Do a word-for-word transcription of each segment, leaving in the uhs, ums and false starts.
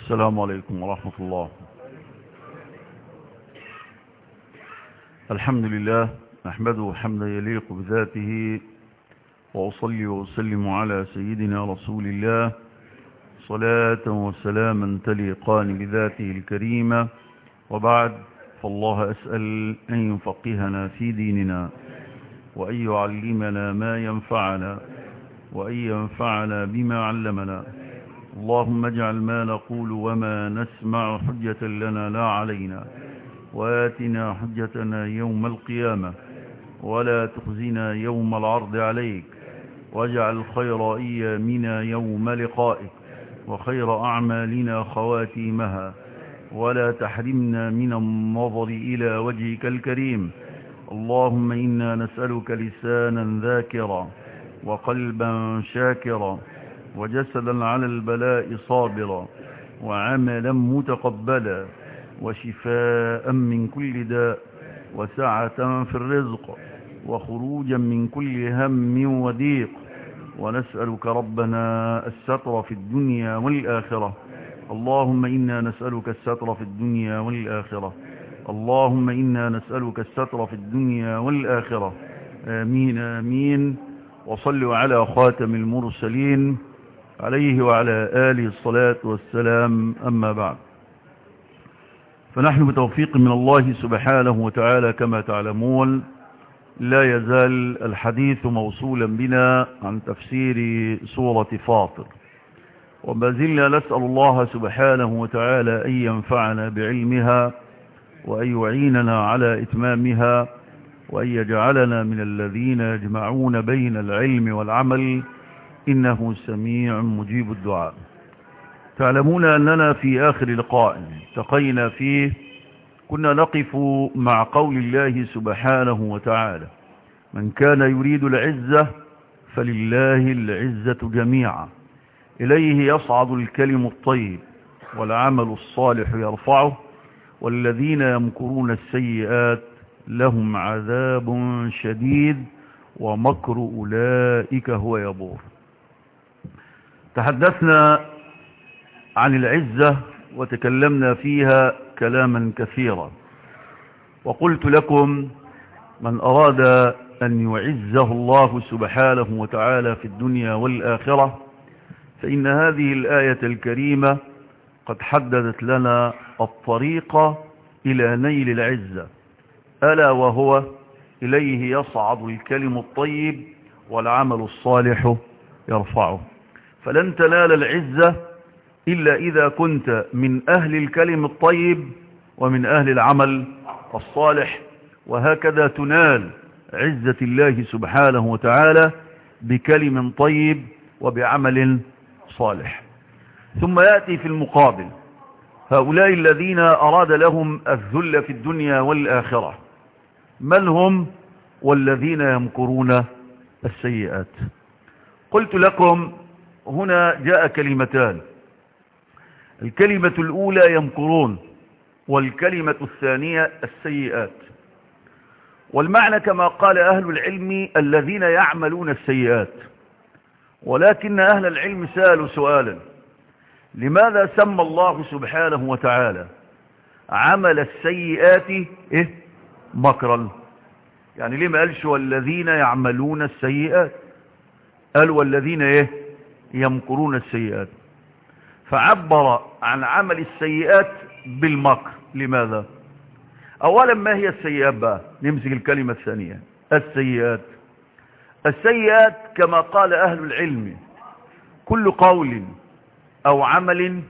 السلام عليكم ورحمة الله. الحمد لله نحمده حمدا يليق بذاته، وأصلي وأسلم على سيدنا رسول الله صلاة وسلاما تليقان بذاته الكريمة، وبعد، فالله أسأل أن يفقهنا في ديننا، وأن يعلمنا ما ينفعنا، وأن ينفعنا بما علمنا. اللهم اجعل ما نقول وما نسمع حجة لنا لا علينا، وآتنا حجتنا يوم القيامة، ولا تخزنا يوم العرض عليك، واجعل خير أيامنا يوم لقائك، وخير أعمالنا خواتيمها، ولا تحرمنا من النظر إلى وجهك الكريم. اللهم إنا نسألك لسانا ذاكرا، وقلبا شاكرا، وجسدا على البلاء صابرا، وعملا متقبلا، وشفاء من كل داء، وسعة في الرزق، وخروجا من كل هم وضيق. ونسألك ربنا الستر في الدنيا والآخرة. اللهم إنا نسألك الستر في الدنيا والآخرة. اللهم إنا نسألك الستر في الدنيا والآخرة. آمين آمين. وصلوا على خاتم المرسلين عليه وعلى آله الصلاة والسلام. أما بعد، فنحن بتوفيق من الله سبحانه وتعالى كما تعلمون لا يزال الحديث موصولا بنا عن تفسير سورة فاطر، وما زلنا نسأل الله سبحانه وتعالى أن ينفعنا بعلمها، وأن يعيننا على إتمامها، وأن يجعلنا من الذين يجمعون بين العلم والعمل، إنه سميع مجيب الدعاء. تعلمون أننا في آخر لقاء التقينا فيه كنا نقف مع قول الله سبحانه وتعالى: من كان يريد العزة فلله العزة جميعا، إليه يصعد الكلم الطيب والعمل الصالح يرفعه، والذين يمكرون السيئات لهم عذاب شديد ومكر أولئك هو يبور. تحدثنا عن العزة وتكلمنا فيها كلاما كثيرا، وقلت لكم: من أراد أن يعزه الله سبحانه وتعالى في الدنيا والآخرة فإن هذه الآية الكريمة قد حددت لنا الطريق إلى نيل العزة، ألا وهو: إليه يصعد الكلم الطيب والعمل الصالح يرفعه. فلن تنال العزة إلا إذا كنت من أهل الكلم الطيب ومن أهل العمل الصالح، وهكذا تنال عزة الله سبحانه وتعالى بكلم طيب وبعمل صالح. ثم يأتي في المقابل هؤلاء الذين أراد لهم الذل في الدنيا والآخرة، من هم؟ والذين يمكرون السيئات. قلت لكم هنا جاء كلمتان: الكلمة الأولى يمكرون، والكلمة الثانية السيئات. والمعنى كما قال أهل العلم الذين يعملون السيئات، ولكن أهل العلم سألوا سؤالا: لماذا سمى الله سبحانه وتعالى عمل السيئات إيه؟ مكرا؟ يعني ليه ما قالش والذين يعملون السيئات؟ قال والذين إيه؟ يمكرون السيئات. فعبر عن عمل السيئات بالمكر. لماذا؟ اولا، ما هي السيئات بقى؟ نمسك الكلمة الثانية: السيئات. السيئات كما قال اهل العلم كل قول او عمل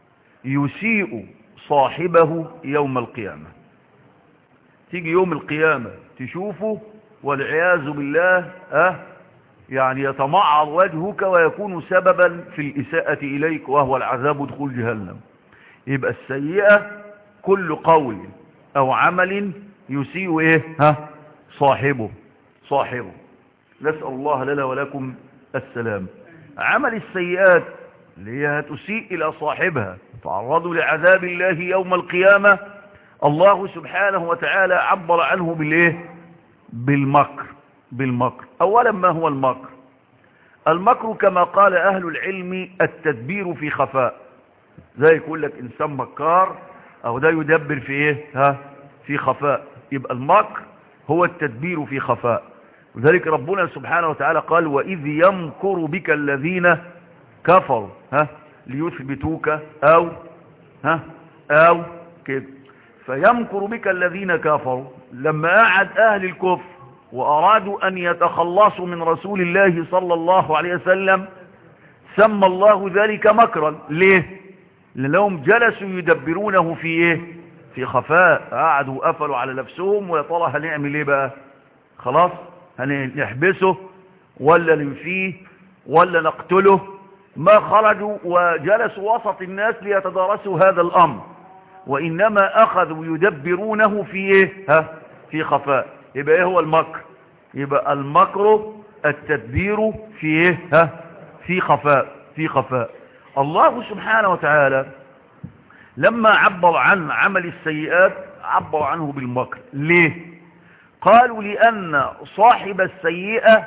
يسيء صاحبه يوم القيامة. تيجي يوم القيامة تشوفه والعياذ بالله اه يعني يتمعر وجهك ويكون سببا في الإساءة إليك، وهو العذاب دخول جهنم. يبقى السيئة كل قول أو عمل يسيء إيه؟ ها؟ صاحبه صاحبه نسأل الله لنا ولكم السلام. عمل السيئات اللي هي تسيء إلى صاحبها تعرضوا لعذاب الله يوم القيامة، الله سبحانه وتعالى عبر عنه بالإيه؟ بالمكر. بالمكر. اولا، ما هو المكر؟ المكر كما قال اهل العلم التدبير في خفاء. زي يقول لك انسان مكار او ده يدبر في ايه؟ ها في خفاء. يبقى المكر هو التدبير في خفاء. وذلك ربنا سبحانه وتعالى قال وإذ يمكر بك الذين كفروا ها ليثبتوك او ها او كده. فيمكر بك الذين كفروا لما قعد اهل الكفر وارادوا ان يتخلصوا من رسول الله صلى الله عليه وسلم سمى الله ذلك مكرا. ليه؟ لانهم جلسوا يدبرونه في ايه؟ في خفاء. قعدوا قفلوا على نفسهم ويا ترى هنعمل ايه بقى؟ خلاص هنحبسه ولا ننفيه ولا نقتله؟ ما خرجوا وجلسوا وسط الناس ليتدارسوا هذا الامر، وانما اخذوا يدبرونه في ايه؟ ها في خفاء. يبقى ايه هو المكر؟ يبقى المكر التدبير في ايه؟ ها في خفاء في خفاء. الله سبحانه وتعالى لما عبر عن عمل السيئات عبر عنه بالمكر. ليه؟ قالوا لأن صاحب السيئة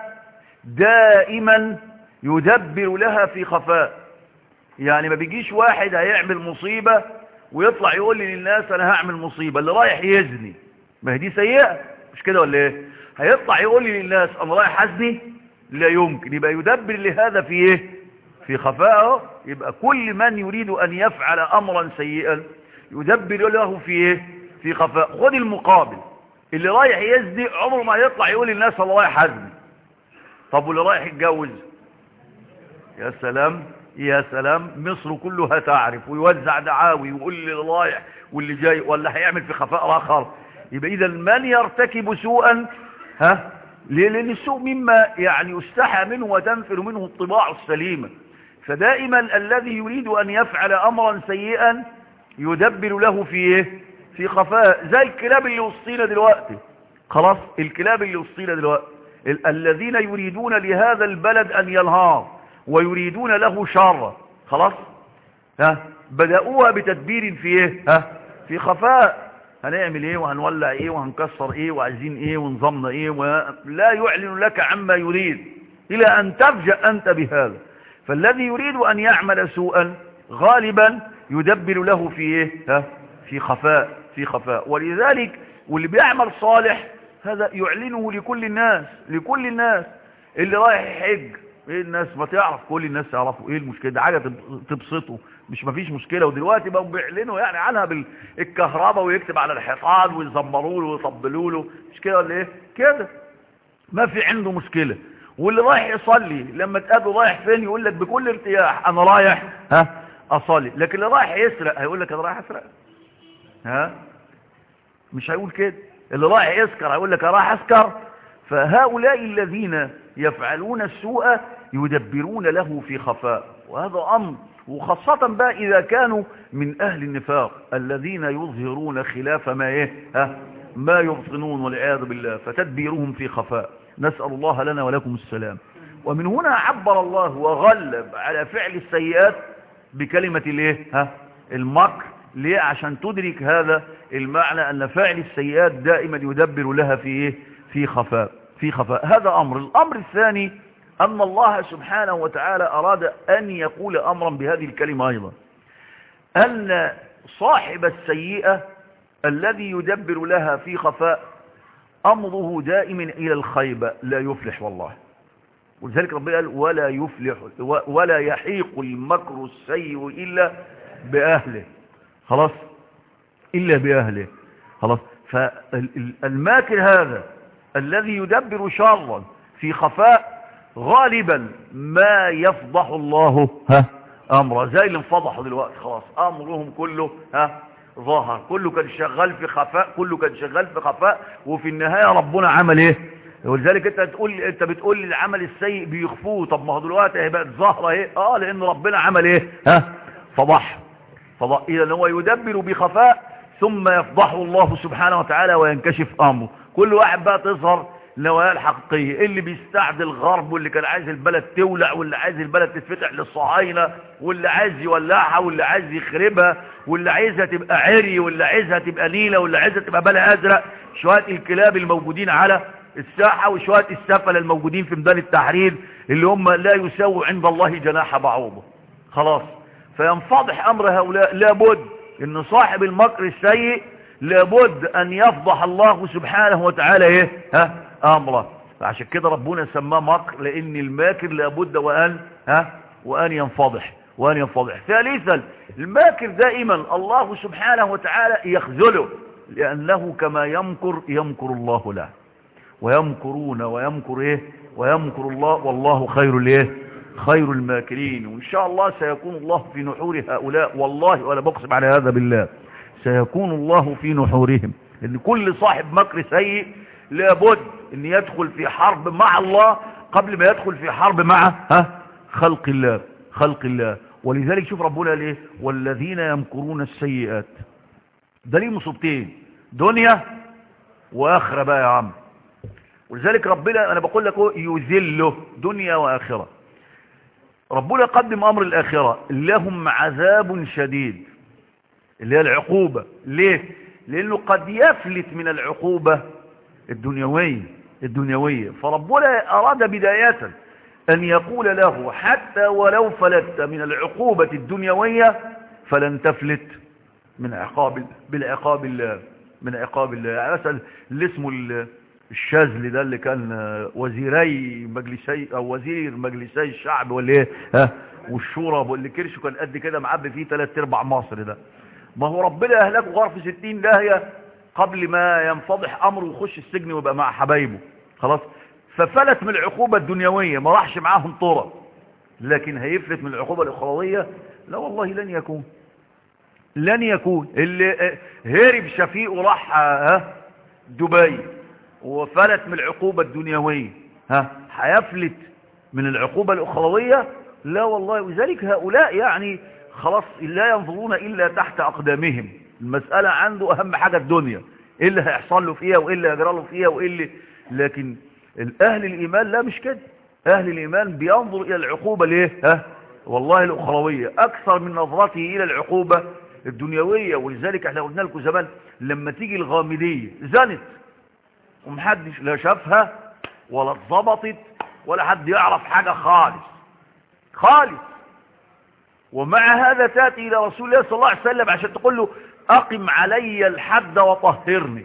دائما يدبر لها في خفاء. يعني ما بيجيش واحد هيعمل مصيبة ويطلع يقول لي للناس انا هعمل مصيبة. اللي رايح يزني ما هي دي سيئة مش كده ولا ايه؟ هيطلع يقول لي للناس انا رايح ازني؟ لا يمكن. يبقى يدبر لهذا في ايه؟ في خفاء. يبقى كل من يريد ان يفعل امرا سيئا يدبر له في ايه؟ في خفاء. خد المقابل، اللي رايح يزني عمره ما يطلع يقول للناس انا رايح ازني. طب واللي رايح يتجوز؟ يا سلام يا سلام، مصر كلها تعرف، ويوزع دعاوي ويقول اللي رايح واللي جاي، ولا هيعمل في خفاء اخر. يبقى اذا من يرتكب سوءا ها ليه؟ لان السوء مما يعني يستحى منه وتنفر منه الطباع السليمة. فدائما الذي يريد ان يفعل امرا سيئا يدبر له في ايه؟ في خفاء. زي الكلاب اللي وسطينا دلوقتي. خلاص الكلاب اللي وسطينا دلوقتي ال الذين يريدون لهذا البلد ان ينهار ويريدون له شر. خلاص ها بدأوها بتدبير في ايه؟ ها في خفاء. هنعمل ايه وهنولع ايه وهنكسر ايه وعايزين ايه ونظامنا ايه، ولا يعلن لك عما يريد الى ان تفجأ انت بهذا. فالذي يريد ان يعمل سوءا غالبا يدبر له في ايه؟ ها في خفاء في خفاء. ولذلك واللي بيعمل صالح هذا يعلنه لكل الناس لكل الناس. اللي رايح يحج ايه الناس ما تعرف، كل الناس يعرفوا ايه المشكله، ده حاجه تبسطه مش مفيش مشكله. ودلوقتي بقوا بيعلنوا يعني عنها بالكهرباء ويكتب على الحيطان ويزمروا له ويطبلوا له، مش كده ولا ايه؟ كده ما في عنده مشكله. واللي رايح يصلي لما تقابله رايح فين يقول لك بكل ارتياح انا رايح ها اصلي. لكن اللي رايح يسرق هيقول لك انا رايح اسرق؟ ها مش هيقول كده. اللي رايح يسكر هيقول لك انا رايح اسكر. فهؤلاء الذين يفعلون السوء يدبرون له في خفاء، وهذا امر. وخاصة بقى اذا كانوا من اهل النفاق الذين يظهرون خلاف ما ايه ها ما يبطنون والعياذ بالله، فتدبيرهم في خفاء. نسأل الله لنا ولكم السلام. ومن هنا عبر الله وغلب على فعل السيئات بكلمة الايه ها المكر. ليه؟ عشان تدرك هذا المعنى ان فعل السيئات دائما يدبر لها في ايه في خفاء في خفاء. هذا امر. الامر الثاني ان الله سبحانه وتعالى اراد ان يقول امرا بهذه الكلمة ايضا، ان صاحب السيئة الذي يدبر لها في خفاء امره دائما الى الخيبة لا يفلح والله. ولذلك ربنا قال ولا يفلح ولا يحيق المكر السيء الا باهله. خلاص الا باهله. خلاص. فالماكر هذا الذي يدبر شرا في خفاء غالبا ما يفضح الله ها امره. زي اللي انفضحوا دلوقتي خلاص امرهم كله ها ظاهر، كله كان شغال في خفاء كله كان شغال في خفاء وفي النهاية ربنا عمل ايه؟ ولذلك انت تقول انت بتقول العمل السيء بيخفوه. طب ما هو دلوقتي هي بقت ظاهره ايه؟ اه لان ربنا عمل ايه؟ ها فضح فضح. اذا هو يدبر بخفاء ثم يفضحه الله سبحانه وتعالى وينكشف امره. كل واحد بقى تظهر نوايا الحقيقيه، اللي بيستعد الغرب واللي كان عايز البلد تولع واللي عايز البلد تتفتح للصهاينه واللي عايز يولعها واللي عايز يخربها واللي عايزها تبقى عري واللي عايزها تبقى نيله واللي عايزها تبقى بلا ازرق. شويه الكلاب الموجودين على الساحه وشويه السفله الموجودين في ميدان التحرير اللي هم لا يساووا عند الله جناح بعوضه. خلاص. فينفضح امر هؤلاء. لابد ان صاحب المكر السيء لابد ان يفضح الله سبحانه وتعالى ايه ها امره. فعشان كده ربنا سماه مكر، لان الماكر لابد وان ها وان ينفضح وان ينفضح. ثالثا الماكر دائما الله سبحانه وتعالى يخذله، لانه كما يمكر يمكر الله له، ويمكرون ويمكر ايه ويمكر الله والله خير الايه خير الماكرين. وان شاء الله سيكون الله في نحور هؤلاء، والله وانا بقسم على هذا بالله سيكون الله في نحورهم. ان كل صاحب مكر سيء لابد ان يدخل في حرب مع الله قبل ما يدخل في حرب مع ها خلق الله خلق الله. ولذلك شوف ربنا ليه والذين يمكرون السيئات، ده ليه مصيبتين، دنيا واخره بقى يا عم. ولذلك ربنا انا بقول لك يذله دنيا واخره. ربنا قدم امر الاخره، لهم عذاب شديد اللي هي العقوبه. ليه؟ لانه قد يفلت من العقوبه الدنيويه الدنيويه فربنا اراد بدايه ان يقول له حتى ولو فلت من العقوبه الدنيويه فلن تفلت من عقاب بالعقاب الله من عقاب الله. يعني مثلا اللي اسمه الشاذلي ده اللي كان وزيري مجلسي او وزير مجلسي الشعب ولا ايه ها والشورى، واللي كرشه كان قد كده معبي فيه ثلاث ارباع مصر، ده ما هو ربنا اهلكه غرف ستين داهيه قبل ما ينفضح امره ويخش السجن ويبقى مع حبايبه خلاص. ففلت من العقوبه الدنيويه، ما راحش معاهم طرق، لكن هيفلت من العقوبه الاخرويه لا والله لن يكون لن يكون. اللي هرب شفيق وراح ها دبي وفلت من العقوبة الدنيوية ها هيفلت من العقوبة الأخروية لا والله. وذلك هؤلاء يعني خلاص لا ينظرون إلا تحت أقدامهم، المسألة عنده أهم حاجة الدنيا، إيه اللي هيحصل له فيها وإيه اللي هيجرى له فيها وإيه اللي. لكن أهل الإيمان لا مش كده، أهل الإيمان بينظر إلى العقوبة ليه ها والله الأخروية أكثر من نظرته إلى العقوبة الدنيوية. ولذلك احنا قلنا لكم زمان لما تيجي الغامدية زنت ومحدش لا شافها ولا اتظبطت ولا حد يعرف حاجة خالص خالص، ومع هذا تأتي إلى رسول الله صلى الله عليه وسلم عشان تقول له أقم علي الحد وطهرني،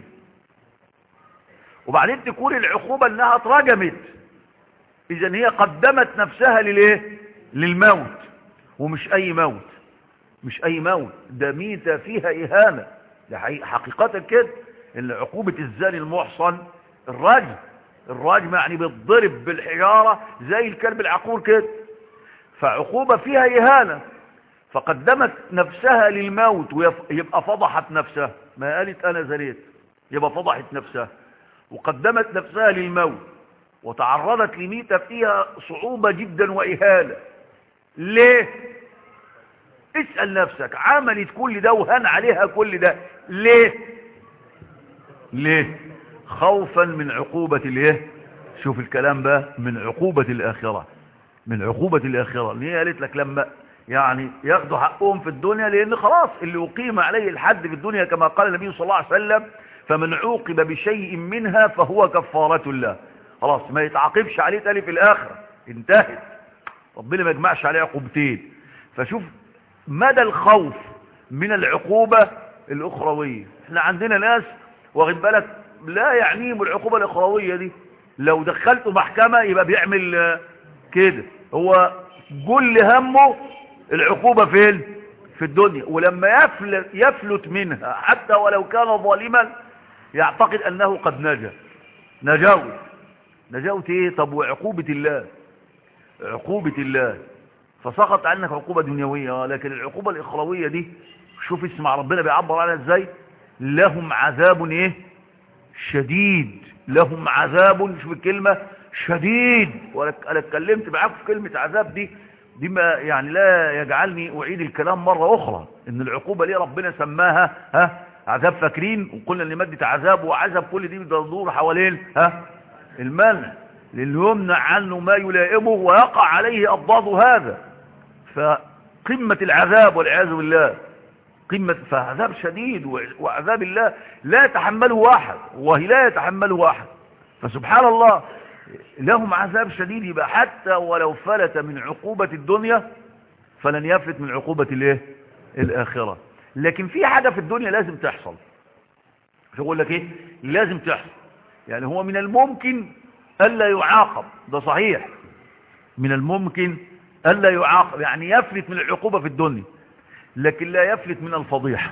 وبعدين تكون العقوبة انها اترجمت. اذا هي قدمت نفسها للايه للموت، ومش اي موت مش اي موت، ده ميتة فيها اهانة، ده حقيقة كده. ان عقوبة الزاني المحصن الرجم الرجم يعني بتضرب بالحجارة زي الكلب العقور كده، فعقوبة فيها اهانة، فقدمت نفسها للموت ويبقى فضحت نفسها، ما قالت انا زنيت يبقى فضحت نفسها، وقدمت نفسها للموت وتعرضت لميتة فيها صعوبة جدا وإهانة. ليه؟ اسأل نفسك، عملت كل ده وهان عليها كل ده ليه؟ ليه؟ خوفا من عقوبة الايه؟ شوف الكلام بقى، من عقوبة الآخرة من عقوبة الآخرة. اللي هي قالت لك لما يعني ياخدوا حقهم في الدنيا، لأن خلاص اللي أقيم عليه الحد في الدنيا كما قال النبي صلى الله عليه وسلم فمن عوقب بشيء منها فهو كفارة الله، خلاص ما يتعاقبش عليه تاني في الآخرة، انتهت، ربنا ما يجمعش عليه عقوبتين. فشوف مدى الخوف من العقوبة الأخروية. احنا عندنا ناس واخد بالك لا يعنيهم العقوبة الأخروية دي، لو دخلته محكمة يبقى بيعمل كده، هو كل همه العقوبة فين؟ في الدنيا، ولما يفلت, يفلت منها حتى ولو كان ظالما يعتقد أنه قد نجا. نجاوت نجاوت ايه؟ طب وعقوبة الله عقوبة الله فسقط عنك عقوبة دنيوية، لكن العقوبة الإخروية دي شوف اسمع ربنا بيعبر عنها ازاي، لهم عذاب ايه شديد، لهم عذاب، شوف الكلمة شديد، وانا اتكلمت معاكم في كلمة عذاب دي دي ما يعني لا يجعلني اعيد الكلام مرة اخرى، ان العقوبة ليه ربنا سماها ها عذاب، فاكرين وقلنا ان مادة عذاب وعذاب كل دي بتدور حوالين ها المنع، للي يمنع عنه ما يلائمه ويقع عليه أضداد هذا، فقمة العذاب والعياذ بالله قمة، فعذاب شديد، وعذاب الله لا يتحمله واحد وهي لا يتحمله واحد، فسبحان الله لهم عذاب شديد. يبقى حتى ولو فلت من عقوبة الدنيا فلن يفلت من عقوبة الايه الاخرة. لكن في حاجة في الدنيا لازم تحصل، شو اقول لك ايه لازم تحصل. يعني هو من الممكن الا يعاقب، ده صحيح، من الممكن الا يعاقب يعني يفلت من العقوبة في الدنيا، لكن لا يفلت من الفضيحة.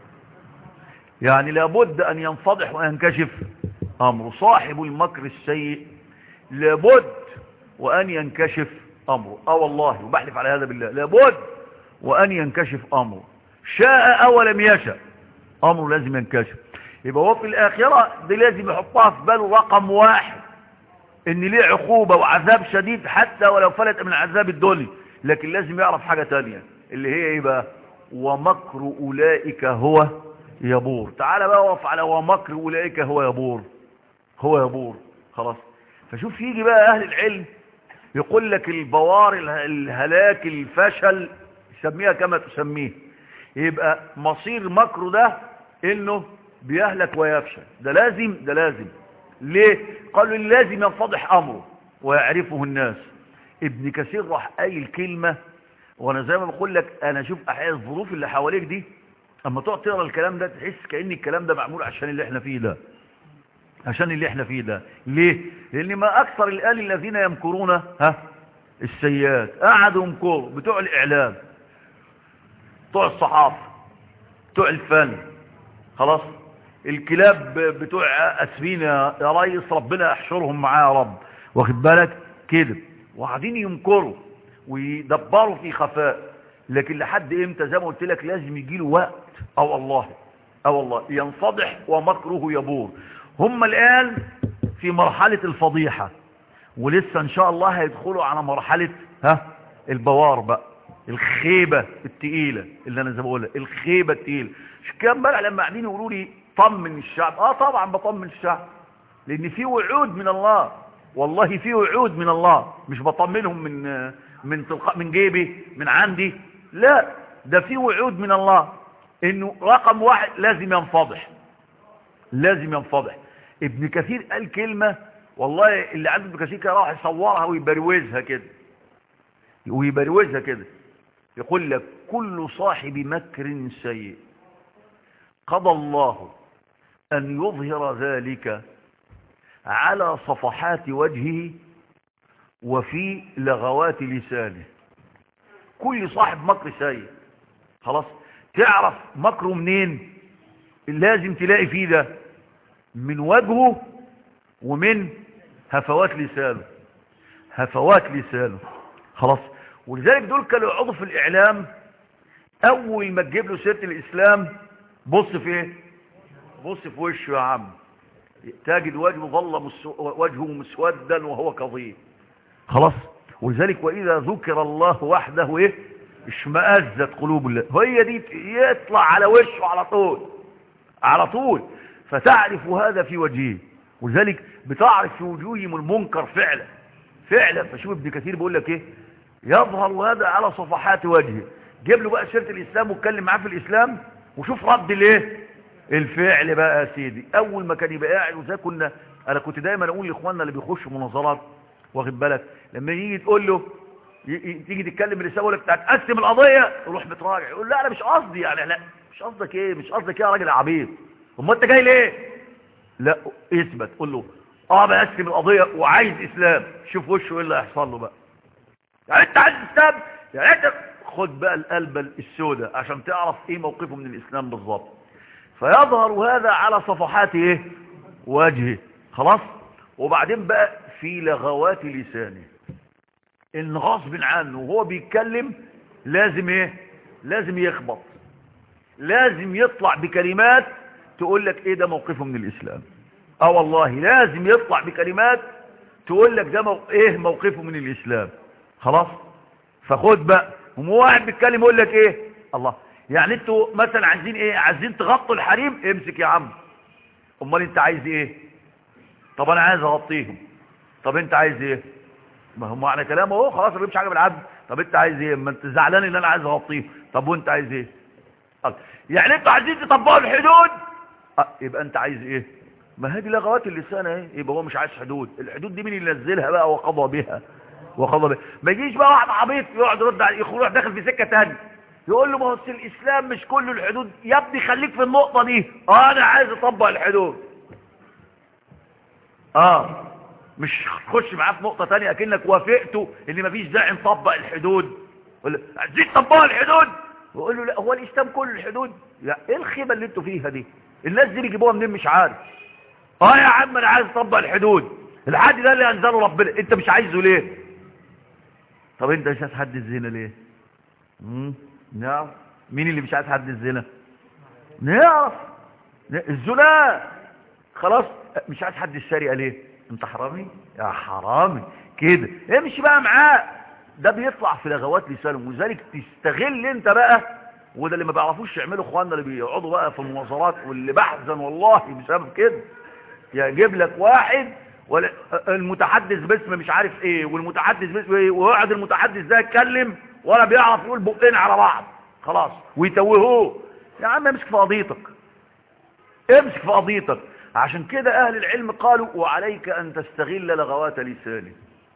يعني لابد ان ينفضح وينكشف امره. صاحب المكر السيء لابد وان ينكشف امره. اه والله وبحلف على هذا بالله، لابد وان ينكشف امره، شاء او لم يشاء امره لازم ينكشف. يبقى هو في الاخرة دي لازم يحطها في باله رقم واحد، ان ليه عقوبة وعذاب شديد حتى ولو فلت من عذاب الدنيا. لكن لازم يعرف حاجة تانية اللي هي ايه بقى؟ ومكر اولئك هو يبور. تعال بقى وقف على ومكر اولئك هو يبور، هو يبور خلاص. فشوف يجي بقى اهل العلم يقول لك البوار الهلاك الفشل سميها كما تسميه، يبقى مصير مكره ده انه بيهلك ويفشل. ده لازم، ده لازم. ليه؟ قالوا لازم ينفضح امره ويعرفه الناس. ابن كثير راح قايل كلمة، وانا زي ما بقول لك انا شوف احيانا الظروف اللي حواليك دي اما تقعد تقرا الكلام ده تحس كأن الكلام ده معمول عشان اللي احنا فيه ده، عشان اللي احنا فيه ده. ليه؟ لان ما اكثر الآل الذين يمكرون ها السيئات. قعدوا يمكروا بتوع الاعلام، بتوع الصحافة، بتوع الفن، خلاص، الكلاب بتوع اسفين يا ريس ربنا يحشرهم معاه يا رب، واخد بالك كده، وقاعدين يمكروا ويدبروا في خفاء. لكن لحد امتى؟ زي ما قلت لك لازم يجي له وقت او الله او الله ينفضح ومكره يبور. هم الان في مرحلة الفضيحة، ولسه ان شاء الله هيدخلوا على مرحلة ها البوار بقى، الخيبة التقيلة اللي انا زي ما بقول لك، الخيبة التقيلة. مش كان امبارح لما قاعدين يقولوا لي طمن الشعب؟ اه طبعا بطمن الشعب، لان في وعود من الله، والله في وعود من الله، مش بطمنهم من من تلقاء من جيبي من عندي، لا، ده في وعود من الله انه رقم واحد لازم ينفضح، لازم ينفضح. ابن كثير قال كلمة والله اللي عنده ابن كثير كان راح يصورها ويبروزها كده، ويبروزها كده، يقول لك كل صاحب مكر سيء قضى الله أن يظهر ذلك على صفحات وجهه وفي لغوات لسانه. كل صاحب مكر سيء خلاص، تعرف مكره منين؟ لازم تلاقي فيه ده من وجهه ومن هفوات لسانه، هفوات لسانه خلاص. ولذلك دول كانوا يقعدوا في الإعلام أول ما تجيب له سيرة الإسلام بص في ايه؟ بص في وشه يا عم، تجد وجهه ظل مسو... وجهه مسودا وهو كظيم خلاص. ولذلك وإذا ذكر الله وحده ايه؟ اشمأزت قلوب الله. هي دي يطلع على وشه على طول على طول، فتعرف هذا في وجهه. ولذلك بتعرف في وجوههم المنكر فعلا فعلا. فشوف ابن كثير بيقول لك ايه؟ يظهر هذا على صفحات وجهه. جيب له بقى سيرة الإسلام واتكلم معاه في الإسلام وشوف رد الايه الفعل بقى يا سيدي. اول ما كان يبقى قاعد، وزي كنا انا كنت دايما اقول لاخواننا اللي بيخشوا مناظرات، واخد بالك، لما يجي تقول له تيجي تتكلم الرساله يقول لك تقسم القضيه، يروح متراجع يقول لا انا مش قصدي، يعني لا مش قصدك ايه؟ مش قصدك ايه يا راجل عبيط؟ امال انت جاي ليه؟ لا اثبت، قول له اه بقسم القضيه وعايز اسلام. شوف وشه ايه اللي هيحصل له بقى. يعني انت عايز اسلام؟ يعني انت خد بقى القلبه السوداء عشان تعرف ايه موقفه من الاسلام بالظبط. فيظهر هذا على صفحات ايه وجهه خلاص. وبعدين بقى في لغوات لسانه، ان غصب عنه وهو بيتكلم لازم ايه؟ لازم يخبط، لازم يطلع بكلمات تقول لك ايه ده موقفه من الاسلام. اه والله لازم يطلع بكلمات تقول لك ده مو... ايه موقفه من الاسلام خلاص. فخد بقى، وهو واحد بيتكلم يقول لك ايه؟ الله، يعني انتوا مثلا عايزين ايه؟ عايزين تغطوا الحريم؟ امسك يا عم. امال انت عايز ايه؟ طب انا عايز اغطيهم. طب انت عايز ايه؟ ما هو معنى كلامه اهو خلاص، ما بيمشي حاجه بالعدل. طب انت عايز ايه؟ ما انت زعلان ان انا عايز اغطيهم. طب وانت عايز ايه؟ يعني انتوا عايزين تطبقوا الحدود؟ اه يبقى انت عايز ايه؟ ما هذه لغوات اللسان اهي. يبقى هو مش عايز حدود. الحدود دي مين اللي نزلها بقى وقضى بها وخضب. ما يجيش بقى واحد عبيط يقعد يرد عليه يروح داخل في سكه ثانيه يقول له ما هو الاسلام مش كل الحدود. يا ابني خليك في النقطه دي. اه انا عايز اطبق الحدود. اه مش تخش معاه في نقطه ثانيه اكنك وافقته ان مفيش داعي نطبق الحدود. ولا عايزين تطبقوا الحدود ويقول له لا هو الاسلام كل الحدود. يا ايه الخيبه اللي انتوا فيها دي؟ الناس دي بيجيبوها منين مش عارف. اه يا عم انا عايز اطبق الحدود. الحد ده اللي انزله ربنا انت مش عايزه ليه؟ طب انت مش عايز حد الزنا ليه؟ امم نعرف مين اللي مش عايز حد الزنا؟ نعرف الزنا خلاص. مش عايز حد السرقه ليه؟ انت حرامي يا حرامي كده امشي بقى معاه. ده بيطلع في لغوات لسانه وذلك تستغل انت بقى. وده اللي ما بيعرفوش يعملوا اخواننا اللي بيقعدوا بقى في المناظرات واللي بحزن والله بسبب كده. يجيب لك واحد ولا المتحدث باسم مش عارف ايه والمتحدث باسم ايه ويقعد المتحدث ده يتكلم ولا بيعرف يقول بقين على بعض خلاص ويتوهوه. يا عم امسك في قضيتك امسك في قضيتك. عشان كده اهل العلم قالوا وعليك ان تستغل لغوات لسانه.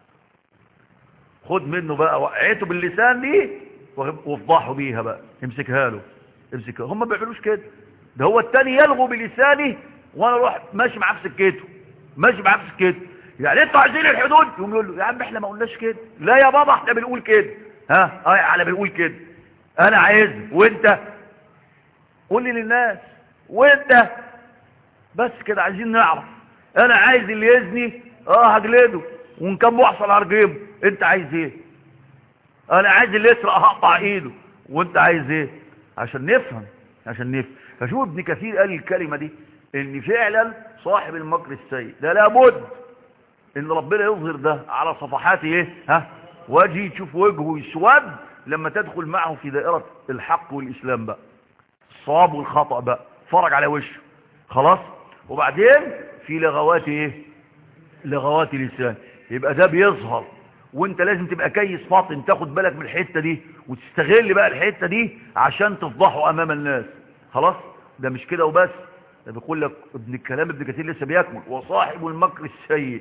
خد منه بقى وقعته باللسان دي وافضحوا بيها بقى. امسكها له امسكها. هم ما بيعملوش كده. ده هو التاني يلغو بلسانه وانا اروح ماشي معاه في سكته ماشي معاه في سكته. يعني انتوا عايزين الحدود يقوم يقول له يا عم احنا ما قلناش كده. لا يا بابا احنا بنقول كده. ها اه احنا بنقول كده. انا عايز وانت قول لي للناس وانت بس كده عايزين نعرف. انا عايز اللي يزني اه هجلده وان كان محصل هرجمه. انت عايز ايه؟ انا عايز اللي يسرق هقطع ايده وانت عايز ايه؟ عشان نفهم عشان نفهم. فشوف ابن كثير قال الكلمه دي ان فعلا صاحب المكر السيء ده لابد ان ربنا يظهر ده على صفحات ايه ها وجهي. تشوف وجهه يسود لما تدخل معه في دائره الحق والاسلام بقى الصواب والخطا بقى فرج على وشه خلاص. وبعدين في لغوات ايه لغوات لسان. يبقى ده بيظهر وانت لازم تبقى كيس فاطن تاخد بالك من الحته دي وتستغل بقى الحته دي عشان تفضحه امام الناس خلاص. ده مش كده وبس. ده بيقول لك ابن الكلام ابن كثير لسه بيكمل وصاحب المكر السيء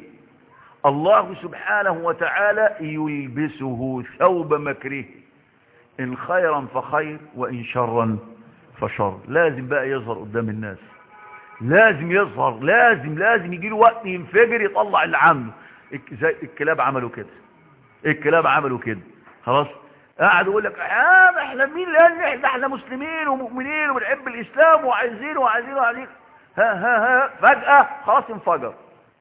الله سبحانه وتعالى يلبسه ثوب مكره ان خيرا فخير وان شرا فشر. لازم بقى يظهر قدام الناس. لازم يظهر لازم لازم يجي له وقت ينفجر يطلع اللي عنده. زي الكلاب عملوا كده. الكلاب عملوا كده خلاص. قاعد يقول لك اه احنا مين اللي قال احنا احنا مسلمين ومؤمنين وبنحب الاسلام وعايزين وعايزين وعايزين ها ها ها فجأة خلاص انفجر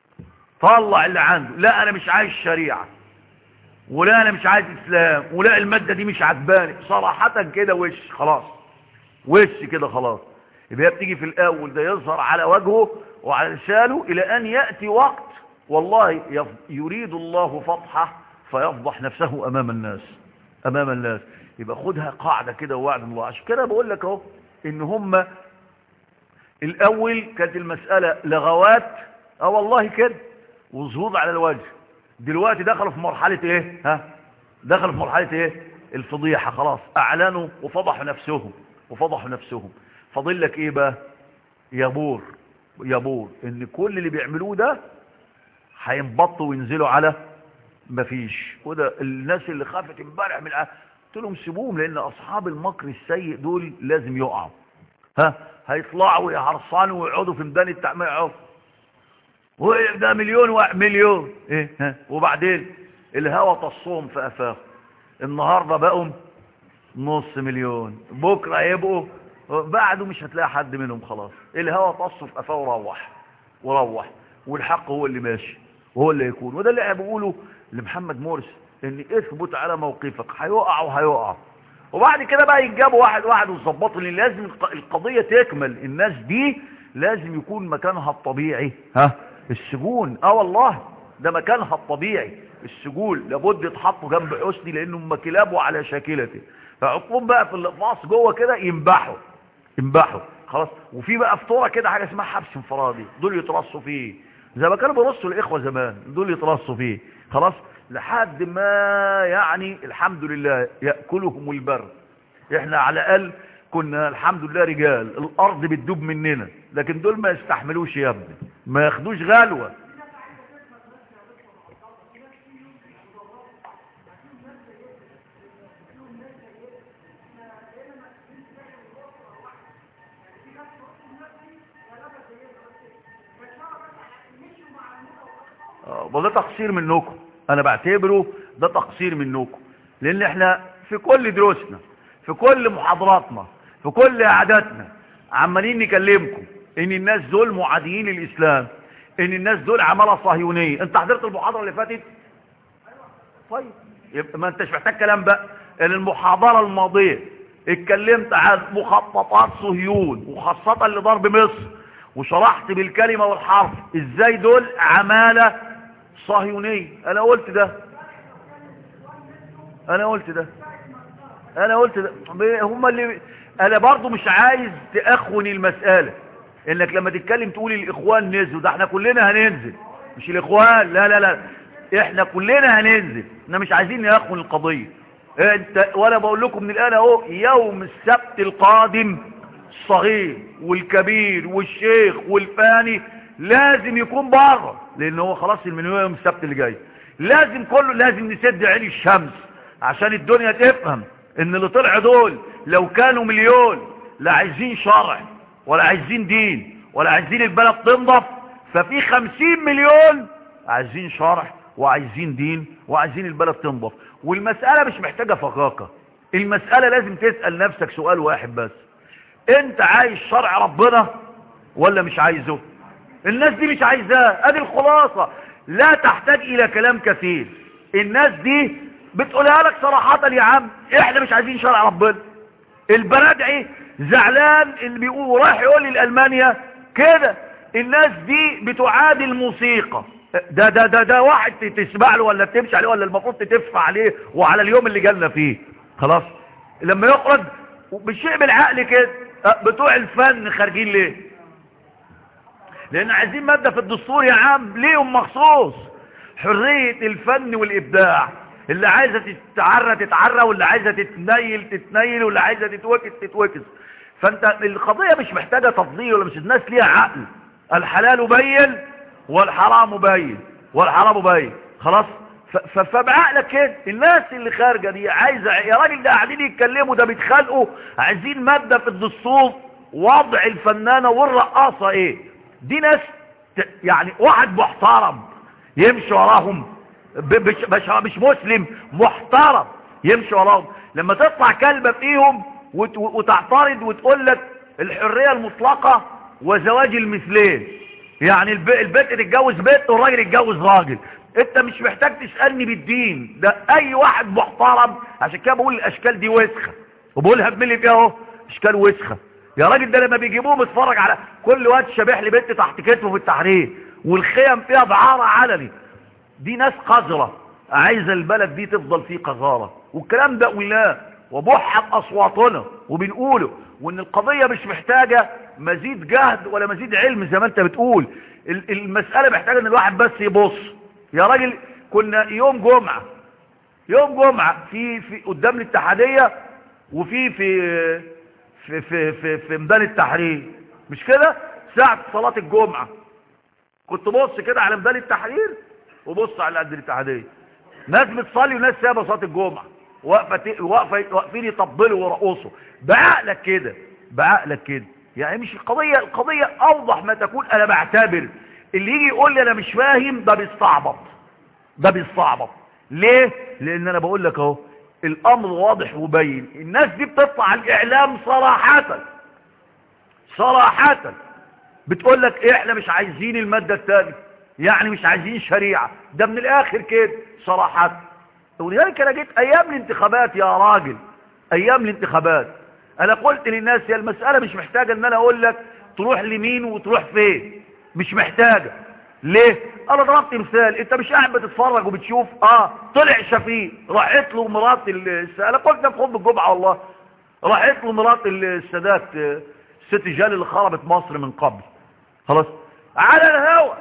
طلع اللي عنده. لا انا مش عايز شريعة ولا انا مش عايز اسلام ولا المادة دي مش عجباني صراحة كده وش خلاص وش كده خلاص. يبقى بتيجي في الاول ده يظهر على وجهه وعلى لسانه الى ان يأتي وقت والله يريد الله فتحه فيفضح نفسه امام الناس امام الناس. يبقى خدها قاعدة كده ووعد الله. عشان كده بقول لك اهو ان هم الاول كانت المسألة لغوات اه والله كده وظهور على الوجه. دلوقتي دخلوا في مرحلة ايه ها دخلوا في مرحلة ايه الفضيحة خلاص. اعلنوا وفضحوا نفسهم وفضحوا نفسهم. فاضل لك ايه بقى يبور يبور ان كل اللي بيعملوه ده هينبطوا وينزلوا على مفيش. وده الناس اللي خافت امبارح من قلت لهم سيبوهم لان اصحاب المكر السيء دول لازم يقعوا. ها هيطلعوا ويهرصانوا ويقعدوا في ميدان التعمير ده مليون واحد مليون ايه ها. وبعدين الهوى تصهم في افاق. النهارده بقوا نص مليون بكره يبقوا بعده مش هتلاقي حد منهم خلاص. الهوى تصه في افاق وروح وروح والحق هو اللي ماشي وهو اللي يكون. وده اللي بقوله لمحمد مرسي ان اثبت على موقفك هيقع وهيقع. وبعد كده بقى يتجابوا واحد واحد ويظبطوا لان لازم القضيه تكمل. الناس دي لازم يكون مكانها الطبيعي ها السجون. اه والله ده مكانها الطبيعي السجون. لابد يتحطوا جنب حسني لانهم كلاب على شاكلته. فعقوم بقى في الاقفاص جوه كده ينبحوا ينبحوا خلاص. وفي بقى فطوره كده حاجه اسمها حبس انفرادي دول يترصوا فيه زي ما كانوا بيرصوا الاخوه زمان. دول يترصوا فيه خلاص لحد ما يعني الحمد لله ياكلهم البر. احنا على الاقل كنا الحمد لله رجال الارض بتدوب مننا. لكن دول ما يستحملوش يا ابني ما ياخدوش غلوه. وده تقصير منكم، انا بعتبره ده تقصير منكم، لان احنا في كل دروسنا، في كل محاضراتنا، في كل قعداتنا عمالين نكلمكم ان الناس دول معاديين للاسلام، ان الناس دول عماله صهيونيه. انت حضرت المحاضره اللي فاتت؟ طيب يبقى ما انتش محتاج كلام بقى. ان المحاضره الماضيه اتكلمت عن مخططات صهيون وخاصه لضرب مصر، وشرحت بالكلمه والحرف ازاي دول عماله صهيونيه. انا قلت ده انا قلت ده انا قلت ده هم اللي انا برضو مش عايز تأخون المسألة، انك لما تتكلم تقول الاخوان نزلوا، ده احنا كلنا هننزل، مش الاخوان، لا لا لا احنا كلنا هننزل، احنا مش عايزين نأخون القضية. انت وانا بقول لكم من الان اهو، يوم السبت القادم الصغير والكبير والشيخ والفاني لازم يكون بره، لان هو خلاص من يوم السبت اللي جاي لازم كله لازم نسد عين الشمس عشان الدنيا تفهم ان اللي طلع دول لو كانوا مليون لا عايزين شرع ولا عايزين دين ولا عايزين البلد تنضف، ففي خمسين مليون عايزين شرع وعايزين دين وعايزين البلد تنضف. والمسألة مش محتاجة فقاقة، المسألة لازم تسأل نفسك سؤال واحد بس، انت عايز شرع ربنا ولا مش عايزه؟ الناس دي مش عايزاه، ادي الخلاصة، لا تحتاج الى كلام كثير. الناس دي بتقولها لك صراحة، يا عم احنا مش عايزين شرع ربنا. البرادعي زعلان اللي بيقول رايح يقول لي لألمانيا كده. الناس دي بتعادي الموسيقى، ده ده ده ده واحد تسمع له ولا تمشي عليه ولا المفروض تدفع عليه وعلى اليوم اللي جالنا فيه. خلاص لما يخرج بالشيء بالعقل كده. بتوع الفن خارجين ليه؟ لان عايزين مادة في الدستور يا عم ليهم مخصوص، حرية الفن والابداع. اللي عايزة تتعرى تتعرى، واللي عايزة تتنيل تتنيل، واللي عايزة تتوكس تتوكس. فانت القضية مش محتاجة تفضيل ولا مش الناس ليها عقل. الحلال بين والحرام بين والحرام بين. خلاص فبعقلك كده. الناس اللي خارجة دي عايزة يا راجل، ده قاعدين يتكلموا، ده بيتخانقوا عايزين مادة في الدستور وضع الفنانة والرقاصة ايه. دي ناس يعني واحد محترم يمشي وراهم، مش مش مسلم محترم يمشي وراهم. لما تطلع كلبة فيهم وتعترض وتقول لك الحرية المطلقة وزواج المثلين، يعني البنت تتجوز بنت والراجل يتجوز راجل. انت مش محتاج تسألني بالدين، ده اي واحد محترم. عشان كده بقول الاشكال دي وسخة، وبقولها بملي فيها اهو، اشكال وسخة يا راجل. ده لما بيجيبوهم اتفرج على كل واد شبح لي بنت تحت كتفه في التحرير، والخيم فيها دعارة علني. دي ناس قذرة عايزة البلد دي تفضل فيه قذارة، والكلام ده قلناه وبوحد اصواتنا وبنقوله، وان القضية مش محتاجة مزيد جهد ولا مزيد علم زي ما انت بتقول. المسألة محتاجة ان الواحد بس يبص. يا راجل كنا يوم جمعة يوم جمعة في في قدام الاتحادية، وفي في في في في, في ميدان التحرير، مش كده؟ ساعة صلاة الجمعة كنت بص كده على ميدان التحرير وبص على قد الاتحادية، ناس بتصلي وناس سابه صلاة الجمعة، واقفه واقفه واقفين يطبلوا ويرقصوا. بعقلك كده بعقلك كده يعني. مش القضية القضية اوضح ما تكون. انا بعتبر اللي يجي يقول لي انا مش فاهم ده بيستعبط، ده بيستعبط. ليه؟ لان انا بقول لك اهو الامر واضح وبين. الناس دي بتطلع على الاعلام صراحة صراحة بتقول لك إيه احنا مش عايزين المادة الثانية، يعني مش عايزين شريعة. ده من الاخر كده صراحة. ولذلك انا جيت ايام الانتخابات يا راجل، ايام الانتخابات انا قلت للناس يا المسألة مش محتاجة ان انا اقول لك تروح لمين وتروح فين، مش محتاجة. ليه؟ انا ضربت مثال. انت مش قاعد بتتفرج وبتشوف اه طلع شفيق راحت له مرات انا قلت ده في خطبة الجمعة والله، راحت له مرات السادات الست جال اللي خربت مصر من قبل، خلاص على الهوا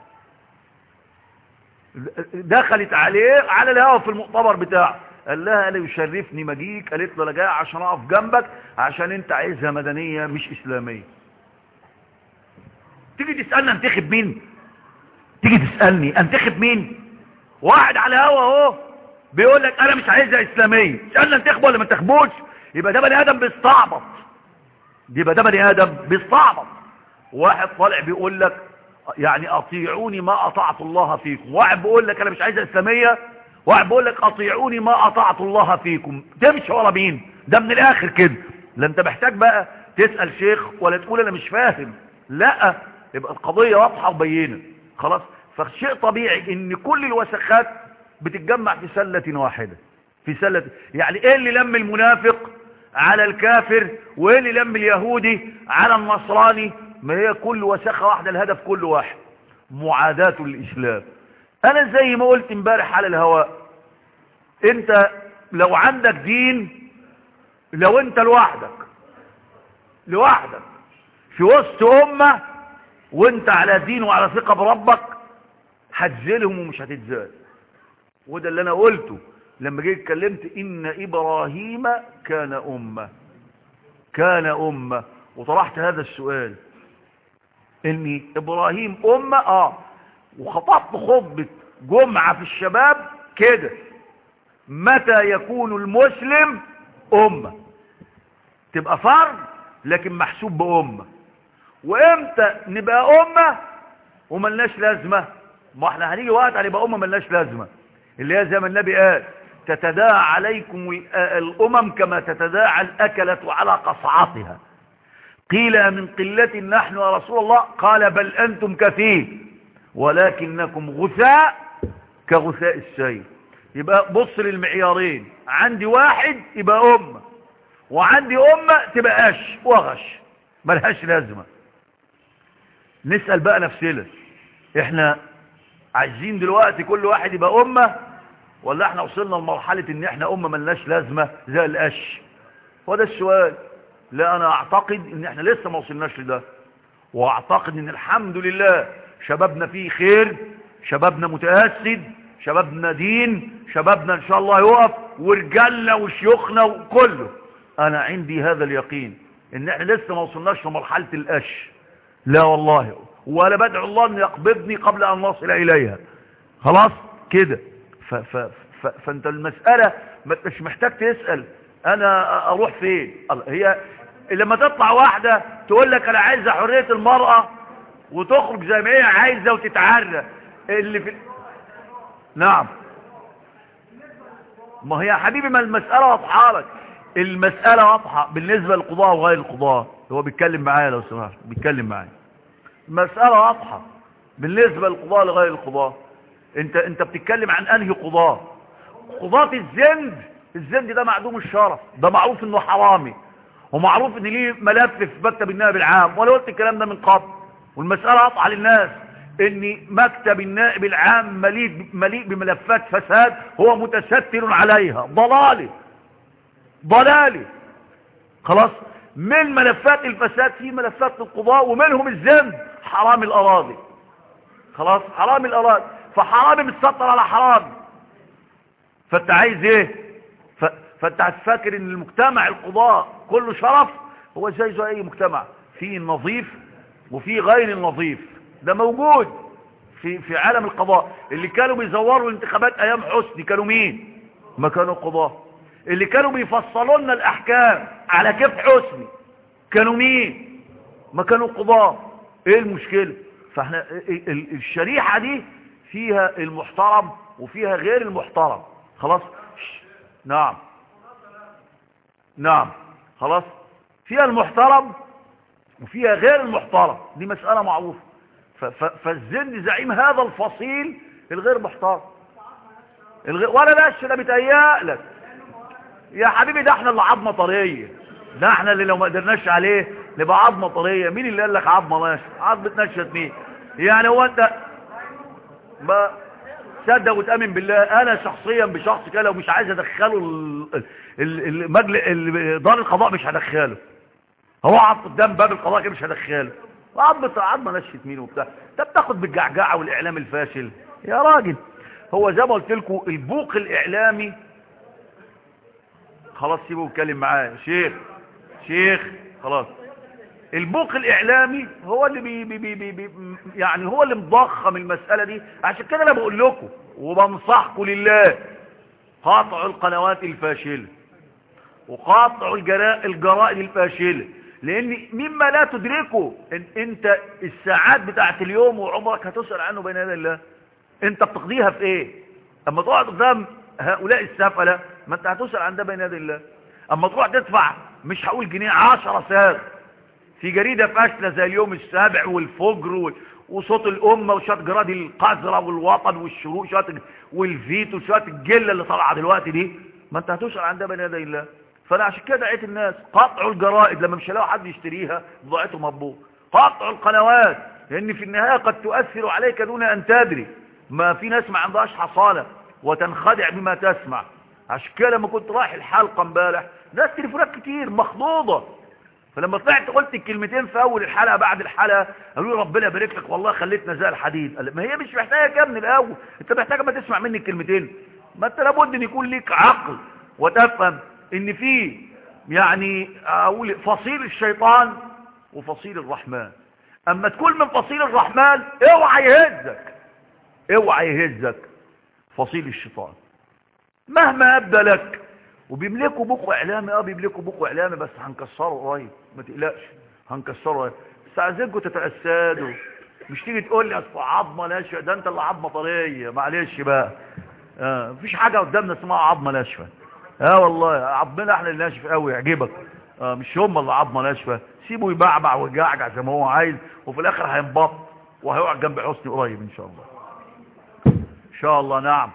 دخلت عليه على الهوا في المؤتمر بتاعه، قال لها انا يشرفني مجيك. قالت له انا جاي عشان اقف جنبك عشان انت عايزها مدنية مش اسلامية. تيجي تسألني انتخب مين؟ تيجي تسألني انتخب مين؟ واحد على الهوا اهو بيقول لك انا مش عايزها اسلامية، تسألني انتخبه ولا ما انتخبوش؟ يبقى ده بني ادم بيستعبط، يبقى ده بني ادم بيستعبط. واحد طالع بيقول لك يعني اطيعوني ما اطعت الله فيكم. واحد بيقول لك انا مش عايز الاسلاميه، واحد بيقول لك اطيعوني ما اطعت الله فيكم. تمشي ورا مين؟ ده من الاخر كده. لا انت محتاج بقى تسال شيخ ولا تقول انا مش فاهم، لا، يبقى القضيه واضحه وبينه خلاص. فشيء طبيعي ان كل الوسخات بتتجمع في سله واحده، في سله. يعني ايه اللي لم المنافق على الكافر، وايه اللي لم اليهودي على النصراني؟ ما هي كل وسخه واحده، الهدف كل واحد، معاداه الاسلام. انا زي ما قلت امبارح على الهواء، انت لو عندك دين، لو انت لوحدك لوحدك في وسط امه وانت على دين وعلى ثقه بربك، هتزلهم ومش هتتزال. وده اللي انا قلته لما جيت اتكلمت ان ابراهيم كان امه، كان امه، وطرحت هذا السؤال ان ابراهيم امه. اه وخطبت خطبه جمعه في الشباب كده، متى يكون المسلم امه؟ تبقى فرد لكن محسوب بامه. وامتى نبقى امه وملناش لازمه؟ ما احنا هنيجي وقت هنبقى امه ملناش لازمه، اللي هي زي ما النبي قال تتداعى عليكم الامم كما تتداعى الاكله على قصعتها. قيل من قله نحن يا رسول الله؟ قال بل انتم كثير ولكنكم غثاء كغثاء السيل. يبقى بص للمعيارين، عندي واحد يبقى امه، وعندي امه تبقى قش وغش ملهاش لازمه. نسال بقى نفسنا، احنا عايزين دلوقتي كل واحد يبقى امه، ولا احنا وصلنا لمرحله ان احنا امه ملناش لازمه زي القش؟ هو ده السؤال. لا انا اعتقد ان احنا لسه ما وصلناش لده، واعتقد ان الحمد لله شبابنا فيه خير، شبابنا متأسد، شبابنا دين، شبابنا ان شاء الله يقف، ورجالنا وشيوخنا وكله. انا عندي هذا اليقين ان احنا لسه ما وصلناش لمرحله القش، لا والله، ولا بدعو الله ان يقبضني قبل ان نصل اليها. خلاص كده. ف ف ف فانت المساله مش محتاج تسال انا اروح فين. هي لما تطلع واحده تقول لك انا عايزه حريه المراه وتخرج زي ما هي عايزه وتتعرى اللي في. نعم، ما هي يا حبيبي ما المساله واضحه لك، المساله واضحه بالنسبه للقضاء وغير القضاء. هو بيتكلم معايا لو سمحت، بيتكلم معايا. المساله واضحه بالنسبه للقضاء لغير القضاء. انت انت بتتكلم عن انهي قضاء؟ قضاة الزند. الزند ده معدوم الشرف، ده معروف انه حرامي، ومعروف ان ليه ملف في مكتب النائب العام، وانا قلت الكلام ده من قبل، والمساله واضحه للناس ان مكتب النائب العام مليء مليء بملفات فساد هو متستر عليها. ضلالي ضلالي خلاص. من ملفات الفساد في ملفات القضاء، ومنهم الزند، حرام الاراضي. خلاص، حرام الاراضي، فحرامي متستر على حرامي. فانت عايز ايه؟ ف... فانت هتفكر ان المجتمع القضاء كله شرف؟ هو زي زي اي مجتمع، في النظيف وفي غير النظيف، ده موجود في في عالم القضاء. اللي كانوا بيزوروا الانتخابات ايام حسني كانوا مين؟ ما كانوا قضاة. اللي كانوا بيفصلوا لنا الاحكام على كيف حسني كانوا مين؟ ما كانوا قضاة. ايه المشكلة؟ فاحنا الشريحة دي فيها المحترم وفيها غير المحترم. خلاص. نعم نعم خلاص، فيها المحترم وفيها غير المحترم، دي مسألة معروفة. فالزند زعيم هذا الفصيل الغير محترم. الغير ولا بس ده بيتهيألك يا حبيبي، ده احنا اللي عظمه طريه، ده احنا اللي لو ما قدرناش عليه نبقى عظمه طريه. مين اللي قال لك عظمه ماشي؟ عظمه نشت مين؟ يعني هو انت ما تصدق وتامن بالله، انا شخصيا بشخص كده لو مش عايز ادخله المجلس دار القضاء مش هدخله. هو قعد قدام باب القضاء كده مش هدخله. عظمه عظمه نشت مين وبتاع؟ انت بتاخد بالجعجعه والاعلام الفاشل يا راجل. هو زي ما قلت لكم البوق الاعلامي. خلاص سيبه يتكلم معاه شيخ شيخ خلاص. البوق الاعلامي هو اللي بي بي بي بي يعني هو اللي مضخم المسألة دي. عشان كده انا بقول لكم وبنصحكم لله، قاطعوا القنوات الفاشلة وقاطعوا الجرائد الفاشلة لان مما لا تدركه إن انت الساعات بتاعت اليوم وعمرك هتسأل عنه بين يدي الله. انت بتقضيها في ايه؟ اما تقعد قدام هؤلاء السفلة ما انت هتسأل عن ده بين يدي الله. اما تروح تدفع مش هقول جنيه عشرة ساغ في جريدة فاشلة زي اليوم السابع والفجر وصوت الامة وشوية جراد القذرة والوطن والشروق شوية والفيت وشوية الجلة اللي طالعة دلوقتي دي، ما انت هتسأل عن ده بين يدي الله. فانا عشان كده دعيت الناس قطعوا الجرائد لما مش هيلاقوا حد يشتريها ضاعته مطبوع، قطعوا القنوات لان في النهاية قد تؤثر عليك دون ان تدري. ما في ناس ما عندهاش حصانة وتنخدع بما تسمع. عشان كده لما كنت رايح الحلقة امبارح ناس تليفونات كتير مخضوضة، فلما طلعت قلت الكلمتين في اول الحلقة بعد الحلقة قالوا لي ربنا يبارك لك والله خليتنا زي الحديد. قال ما هي مش محتاجة كده من الاول، انت محتاجة ما تسمع مني الكلمتين. ما انت لابد ان يكون ليك عقل وتفهم ان في يعني اقول فصيل الشيطان وفصيل الرحمن. اما تكون من فصيل الرحمن اوعى يهزك، اوعى يهزك فصيل الشيطان مهما ابدى لك. وبيملكوا بوق اعلامي، اه بيملكوا بوق اعلامي بس هنكسره قريب ما تقلقش، هنكسره قريب. بس عايزينكم تتأسدوا، مش تيجي تقول لي اصل عظمه ناشفه، ده انت اللي عظمه طريه. معلش بقى، اه مفيش حاجه قدامنا اسمها عظمه ناشفه. اه والله عظمنا احنا اللي ناشف قوي يعجبك، اه مش هم اللي عظمه ناشفه. سيبه يبعبع ويجعجع زي ما هو عايز وفي الاخر هينبط وهيقعد جنب حسني قريب ان شاء الله. ان شاء الله. نعم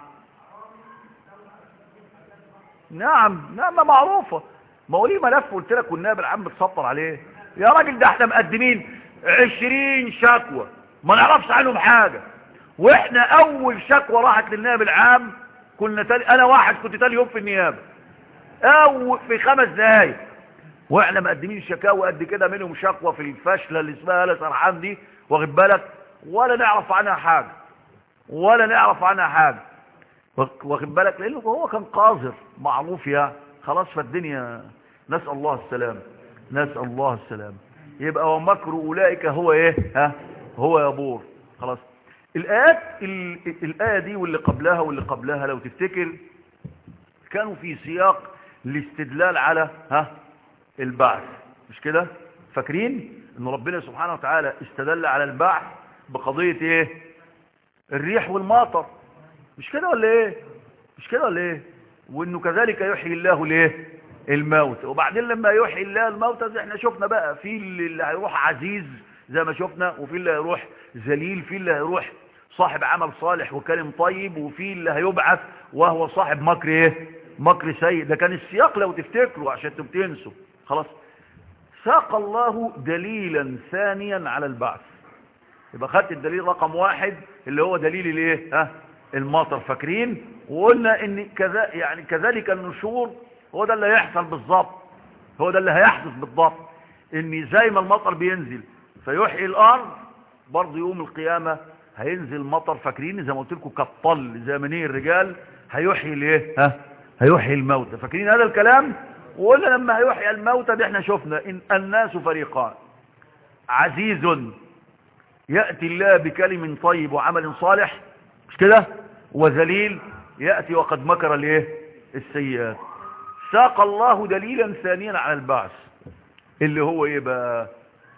نعم نعم معروفة. ما هو ليه ملف قلت لك والنائب العام بتسطر عليه يا راجل؟ ده احنا مقدمين عشرين شكوى ما نعرفش عنهم حاجة، واحنا اول شكوى راحت للنائب العام كنا تالي، انا واحد كنت تاني يوم في النيابة او في خمس دقايق، واحنا مقدمين شكاوى قد كده، منهم شكوى في الفاشلة اللي اسمها آلة سرحان دي واخد بالك، ولا نعرف عنها حاجة ولا نعرف عنها حاجة واخد بالك، لانه هو كان قاذر معروف يعني خلاص. فالدنيا نسأل الله السلام، نسأل الله السلام. يبقى ومكر اولئك هو ايه؟ ها هو يبور. خلاص. الايات الايه دي واللي قبلها واللي قبلها لو تفتكر كانوا في سياق الاستدلال على ها البعث، مش كده؟ فاكرين ان ربنا سبحانه وتعالى استدل على البعث بقضية ايه؟ الريح والمطر، مش كده ولا ايه؟ مش كده ولا ايه؟ وانه كذلك يحيي الله الايه؟ الموت. وبعدين لما يحيي الله الموت زي احنا شفنا بقى، في اللي هيروح عزيز زي ما شفنا، وفي اللي هيروح ذليل، في اللي هيروح صاحب عمل صالح وكلم طيب، وفي اللي هيبعث وهو صاحب مكر ايه؟ مكر سيء. ده كان السياق لو تفتكروا عشان انتم تنسوا. خلاص. ساق الله دليلا ثانيا على البعث. يبقى خدت الدليل رقم واحد اللي هو دليل الايه؟ ها المطر، فاكرين؟ وقلنا ان كذا يعني كذلك النشور هو ده اللي هيحصل بالظبط، هو ده اللي هيحدث بالضبط، ان زي ما المطر بينزل فيحيي الارض برضه يوم القيامه هينزل مطر، فاكرين؟ زي ما قلت لكم كالطل زي مني الرجال هيحيي الايه؟ ها هيحيي الموتى، فاكرين هذا الكلام؟ وقلنا لما هيحيي الموتى دي احنا شفنا ان الناس فريقان، عزيز ياتي الله بكلم طيب وعمل صالح، مش كده؟ وذليل ياتي وقد مكر الايه؟ السيئات. ساق الله دليلا ثانيا على البعث اللي هو ايه بقى؟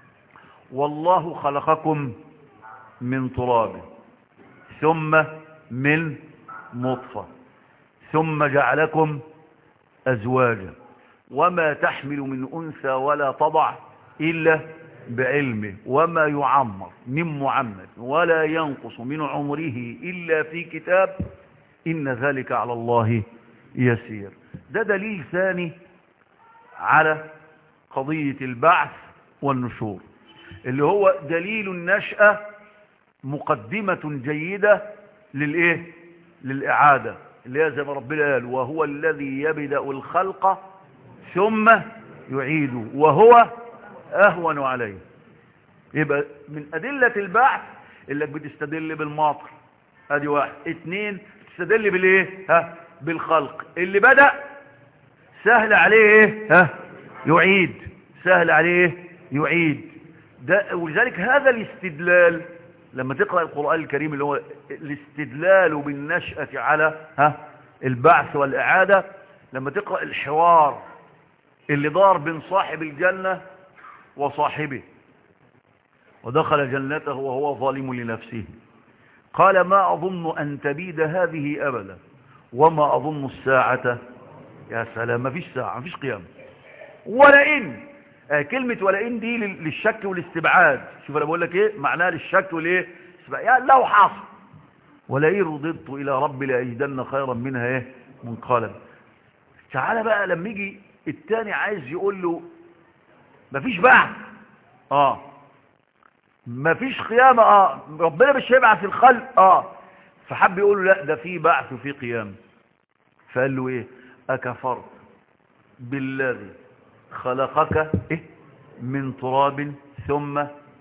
والله خلقكم من تراب ثم من نطفة ثم جعلكم أزواجا وما تحمل من أنثى ولا تضع إلا بعلمه وما يعمر من معمر ولا ينقص من عمره إلا في كتاب إن ذلك على الله يسير. ده دليل ثاني على قضية البعث والنشور، اللي هو دليل النشأة، مقدمة جيدة للإيه؟ للإعادة، اللي هي زي ما ربنا قال وهو الذي يبدأ الخلق ثم يعيده وهو أهون عليه. يبقى من أدلة البعث اللي بتستدل بالمطر، ادي واحد. اتنين تستدل بالايه؟ ها بالخلق. اللي بدأ سهل عليه ايه؟ ها يعيد، سهل عليه يعيد. ده ولذلك هذا الاستدلال لما تقرأ القرآن الكريم اللي هو الاستدلال بالنشأة على ها البعث والإعادة، لما تقرأ الحوار اللي دار بين صاحب الجنة وصاحبه ودخل جنته وهو ظالم لنفسه. قال ما أظن أن تبيد هذه أبدا وما أظن الساعة. يا سلام، ما فيش ساعة، ما فيش قيام. ولئن، آه كلمة ولئن دي للشك والاستبعاد. شوف أنا بقول لك إيه معناها، للشك والإيه يعني لو حصل ولئن رددت إلى ربي لأجدن خيرا منها إيه منقلب. تعالى بقى لما يجي التاني عايز يقول له مفيش بعث، اه مفيش قيامة، اه ربنا مش هيبعث الخلق، اه فحب يقول له لا ده في بعث وفي قيام. فقال له ايه؟ اكفرت بالذي خلقك ايه من تراب ثم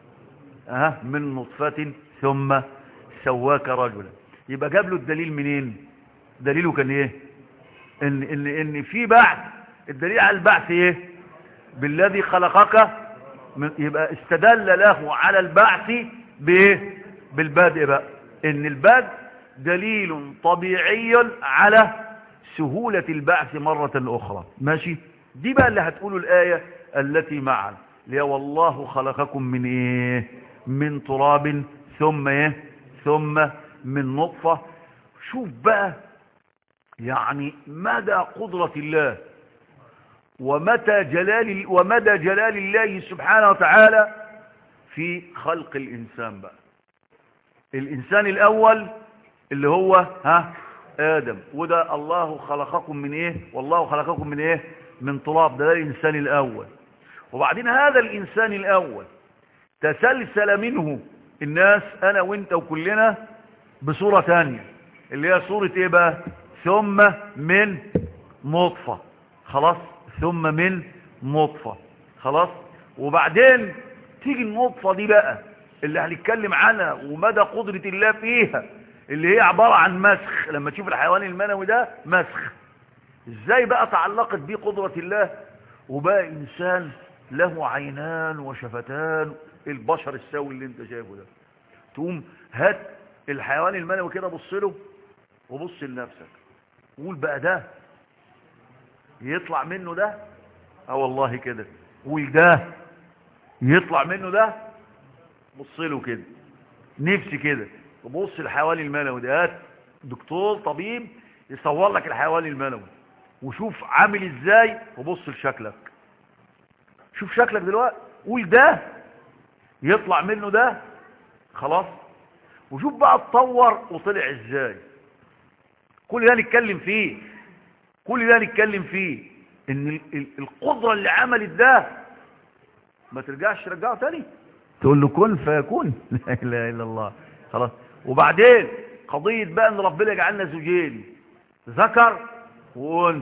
اه من نطفة ثم سواك رجلا. يبقى جاب له الدليل منين؟ دليله كان ايه؟ ان ان ان في بعث. الدليل على البعث ايه؟ بالذي خلقك من، يبقى استدل له على البعث بايه؟ بالبدء بقى. ان البدء دليل طبيعي على سهولة البعث مرة اخرى. ماشي؟ دي بقى اللي هتقوله الآية التي معنا، اللي والله خلقكم من ايه؟ من تراب ثم ايه؟ ثم من نطفة. شوف بقى يعني مدى قدرة الله ومتى جلال ومدى جلال الله سبحانه وتعالى في خلق الإنسان بقى. الإنسان الأول اللي هو ها آدم، وده الله خلقكم من إيه؟ والله خلقكم من إيه؟ من تراب. ده, ده الإنسان الأول. وبعدين هذا الإنسان الأول تسلسل منه الناس، أنا وإنت وكلنا، بصورة ثانية اللي هي صورة إيه بقى؟ ثم من نطفة. خلاص؟ ثم من نطفة. خلاص؟ وبعدين تيجي النطفة دي بقى اللي هنتكلم عنها ومدى قدرة الله فيها، اللي هي عبارة عن مسخ. لما تشوف الحيوان المنوي ده مسخ، ازاي بقى تعلقت بيه قدرة الله وبقى انسان له عينان وشفتان، البشر السوي اللي انت شايفه ده. تقوم هات الحيوان المنوي كده، بص له وبص لنفسك، قول بقى ده يطلع منه ده؟ اه والله كده. قول ده يطلع منه ده؟ بص له كده، نفسي كده وبص الحيوان المنوي ده. هات دكتور طبيب يصور لك الحيوان المنوي وشوف عامل ازاي، وبص لشكلك، شوف شكلك دلوقتي، قول ده يطلع منه ده. خلاص؟ وشوف بقى اتطور وطلع ازاي. كل ده نتكلم فيه، كل ده نتكلم فيه ان القدرة اللي عملت ده ما ترجعش ترجعه تاني، تقول له كن فيكون. لا اله الا الله. خلاص؟ وبعدين قضية بقى ان ربنا جعلنا زوجين، ذكر وانثى،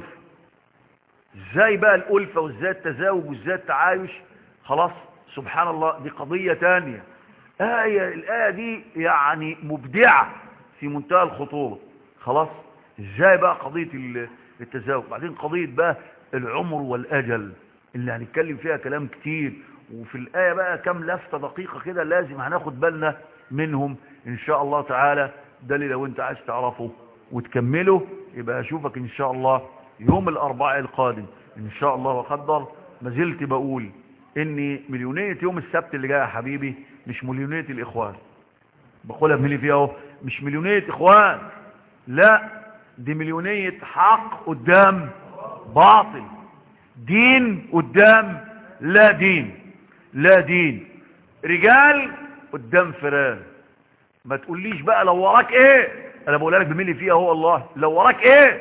ازاي بقى الألفة وازاي التزاوج وازاي التعايش. خلاص؟ سبحان الله، دي قضية تانية. آية الآية دي يعني مبدعة في منتهى الخطورة. خلاص؟ ازاي بقى قضية التزاوج، بعدين قضية بقى العمر والأجل اللي هنتكلم فيها كلام كتير، وفي الآية بقى كم لفتة دقيقة كده لازم هناخد بالنا منهم إن شاء الله تعالى. ده اللي لو انت عايز تعرفه وتكمله يبقى اشوفك إن شاء الله يوم الأربعاء القادم إن شاء الله وقدر. ما زلت بقول إني مليونية يوم السبت اللي جاي يا حبيبي مش مليونية الإخوان، بقولها بملي فيها اهو، مش مليونية إخوان، لا دي مليونية حق قدام باطل، دين قدام لا دين، لا دين، رجال قدام فران. ما تقوليش بقى لو وراك ايه، انا بقولها لك بملي فيها هو الله، لو وراك ايه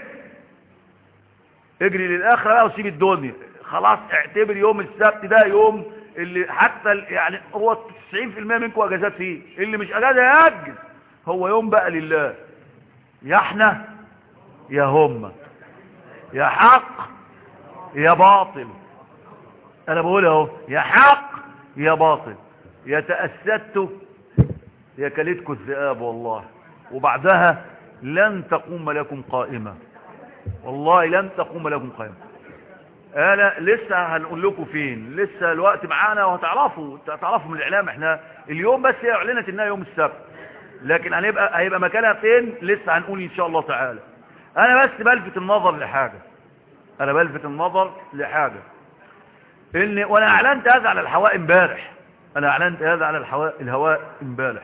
اجري للاخره بقى وسيب الدنيا. خلاص اعتبر يوم السبت ده يوم اللي حتى يعني هو تسعين في المية منكم اجازات فيه، اللي مش اجازه ياجز. هو يوم بقى لله، يا احنا يا هم، يا حق يا باطل. انا بقول اهو يا حق يا باطل، يا تأسدتوا يا كلتكم الذئاب والله، وبعدها لن تقوم لكم قائمة، والله لن تقوم لكم قائمة. انا لسه هنقول لكم فين، لسه الوقت معانا وهتعرفوا تعرفوا من الاعلام. احنا اليوم بس هي اعلنت انها يوم السبت، لكن هنبقى هيبقى مكانها فين لسه هنقول ان شاء الله تعالى. انا بس بلفت النظر لحاجة، انا بلفت النظر لحاجة ان وانا اعلنت هذا على الهواء امبارح، انا اعلنت هذا على الهواء الهواء امبارح،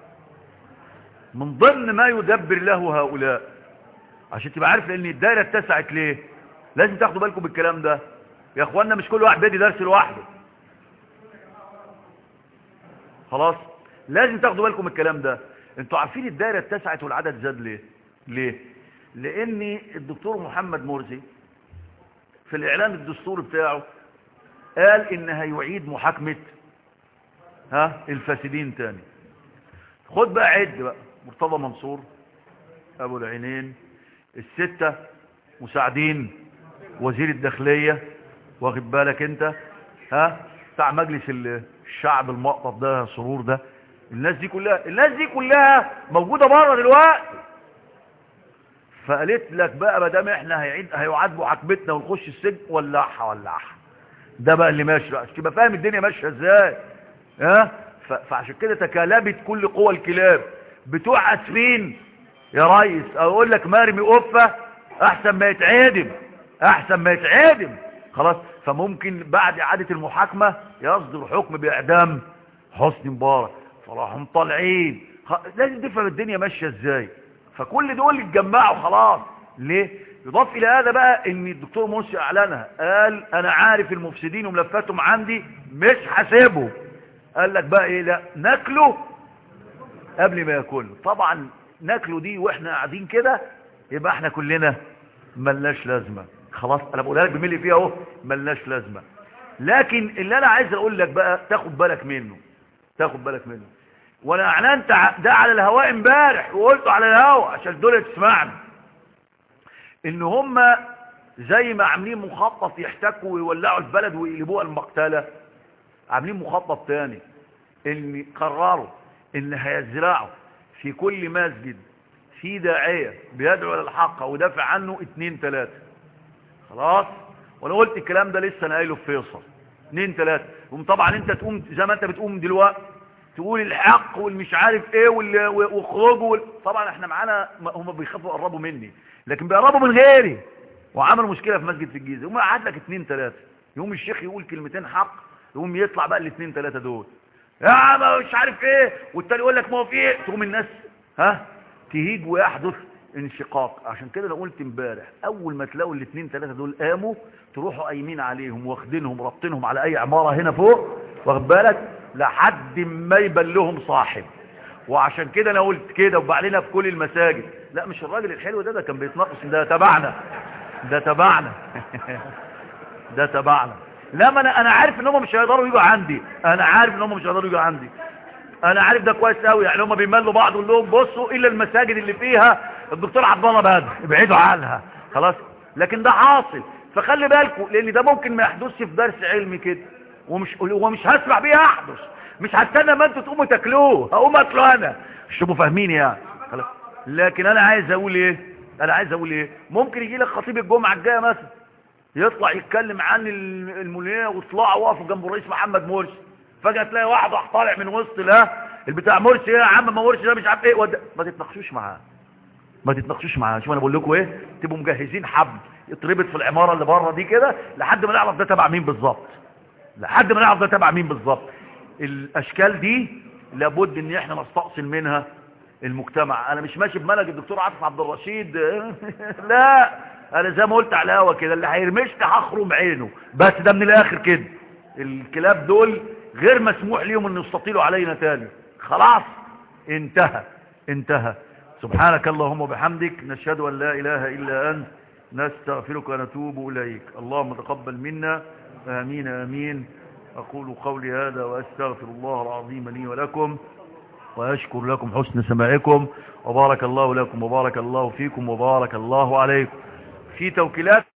من ضمن ما يدبر له هؤلاء، عشان تبقى عارف لان الدائره اتسعت ليه. لازم تاخدوا بالكم بالكلام ده يا اخوانا، مش كل واحد بيدي درس لوحده، خلاص لازم تاخدوا بالكم الكلام ده. انتوا عارفين الدائره اتسعت والعدد زاد ليه؟ ليه؟ لان الدكتور محمد مرسي في الاعلان الدستوري بتاعه قال ان هيعيد محاكمه ها الفاسدين تاني. خد بقى عد بقى، مرتضى منصور، ابو العينين، الستة مساعدين وزير الداخلية، واخد بالك انت ها، بتاع مجلس الشعب المقطف ده سرور ده، الناس دي كلها الناس دي كلها موجودة بره دلوقتي. فقالت لك بقى ما دام احنا هيعيد هيعاد محاكمتنا ونخش السجن، ولعها ولعها. ده بقى اللي ماشي بقى، عشان تبقى فاهم الدنيا ماشيه ازاي ها. فعشان كده تكالبت كل قوى الكلاب بتوع اسفين يا ريس، اقول لك مرمي قفه احسن ما يتعدم، احسن ما يتعدم خلاص. فممكن بعد اعاده المحاكمه يصدر حكم باعدام حسني مبارك، فراحوا طالعين. لازم تفهم الدنيا ماشيه ازاي. فكل دول اتجمعوا خلاص. ليه؟ يضاف الى هذا بقى ان الدكتور مرسي اعلنها، قال انا عارف المفسدين وملفاتهم عندي مش حاسبهم. قال لك بقى ايه؟ لا ناكله قبل ما ياكله. طبعا ناكله دي واحنا قاعدين كده يبقى احنا كلنا ملناش لازمه خلاص. انا بقولها لك بملي فيها اهو، ملناش لازمه. لكن اللي انا عايز اقول لك بقى تاخد بالك منه، تاخد بالك منه. وانا اعلنت ده على الهواء امبارح وقلته على الهواء عشان دول تسمعني، ان هم زي ما عاملين مخطط يحتكوا ويولعوا البلد ويقلبوها المقتله، عاملين مخطط تاني ان قرروا ان هيزرعوا في كل مسجد في داعيه بيدعو للحق ودافع عنه اتنين تلاته خلاص. وانا قلت الكلام ده لسه انا قايله في فيصل، اتنين تلاته. وطبعا انت تقوم زي ما انت بتقوم دلوقتي تقول الحق والمش عارف ايه واخرجوا. طبعا احنا معانا، هم بيخافوا يقربوا مني لكن بيقربوا من غيري. وعملوا مشكله في مسجد في الجيزه، يقوم قعد لك اتنين تلاته، يقوم الشيخ يقول كلمتين حق، يقوم يطلع بقى الاثنين ثلاثه دول يا ما مش عارف ايه، والتاني يقول لك ما هو في ايه، تقوم الناس ها تهيج ويحدث انشقاق. عشان كده انا قلت امبارح اول ما تلاقوا الاثنين ثلاثه دول قاموا تروحوا قايمين عليهم واخدينهم رابطينهم على اي عماره هنا فوق، واخد بالك، لحد ما يبان لهم صاحب. وعشان كده انا قلت كده وبعلنا في كل المساجد، لا مش الراجل الحلو ده ده كان بيتناقص، ده تبعنا، ده تبعنا ده تبعنا. لا ما انا انا عارف ان هم مش هيقدروا يجوا عندي، انا عارف ان هم مش هيقدروا يجوا عندي، انا عارف ده كويس قوي. يعني هم بيملوا بعض يقول لهم بصوا الا المساجد اللي فيها الدكتور عبد الله بدر ابعدوا عنها خلاص. لكن ده حاصل، فخلي بالكم لان ده ممكن ما يحدثش في درس علمي كده، ومش ومش هسمع بيه يحدث، مش هستنى ما انتوا تقوموا تاكلوه هقوم اكله انا، مش تبقوا فاهمين يعني خلاص. لكن انا عايز اقول ايه، انا عايز اقول ايه، ممكن يجي لك خطيب الجمعه الجايه مثلا يطلع يتكلم عن الموليه ويطلعوا وقفوا جنب الرئيس محمد مرسي، فجاه تلاقي واحد راح طالع من وسط لا البتاع مرسي يا عم، ما مرسي ده مش عارف ايه ود... ما تتناقشوش معاه، ما تتناقشوش معاه. شوف انا بقول لكم ايه، تبقوا مجهزين حبل يتربط في العماره اللي بره دي كده لحد ما نعرف ده تبع مين بالظبط، لحد ما نعرف ده تبع مين بالظبط. الاشكال دي لابد ان احنا نستأصل منها المجتمع. انا مش ماشي بملك الدكتور عاطف عبد الرشيد لا، انا زي ما قلت على الهوا كده، اللي هيرمشني هخرم عينه، بس ده من الاخر كده. الكلاب دول غير مسموح ليهم ان يستطيلوا علينا تاني، خلاص انتهى انتهى. سبحانك اللهم وبحمدك، نشهد ان لا اله الا انت، نستغفرك ونتوب اليك. اللهم تقبل منا، امين امين. اقول قولي هذا واستغفر الله العظيم لي ولكم، واشكر لكم حسن سماعكم، وبارك الله لكم وبارك الله فيكم وبارك الله عليكم. في توكيلات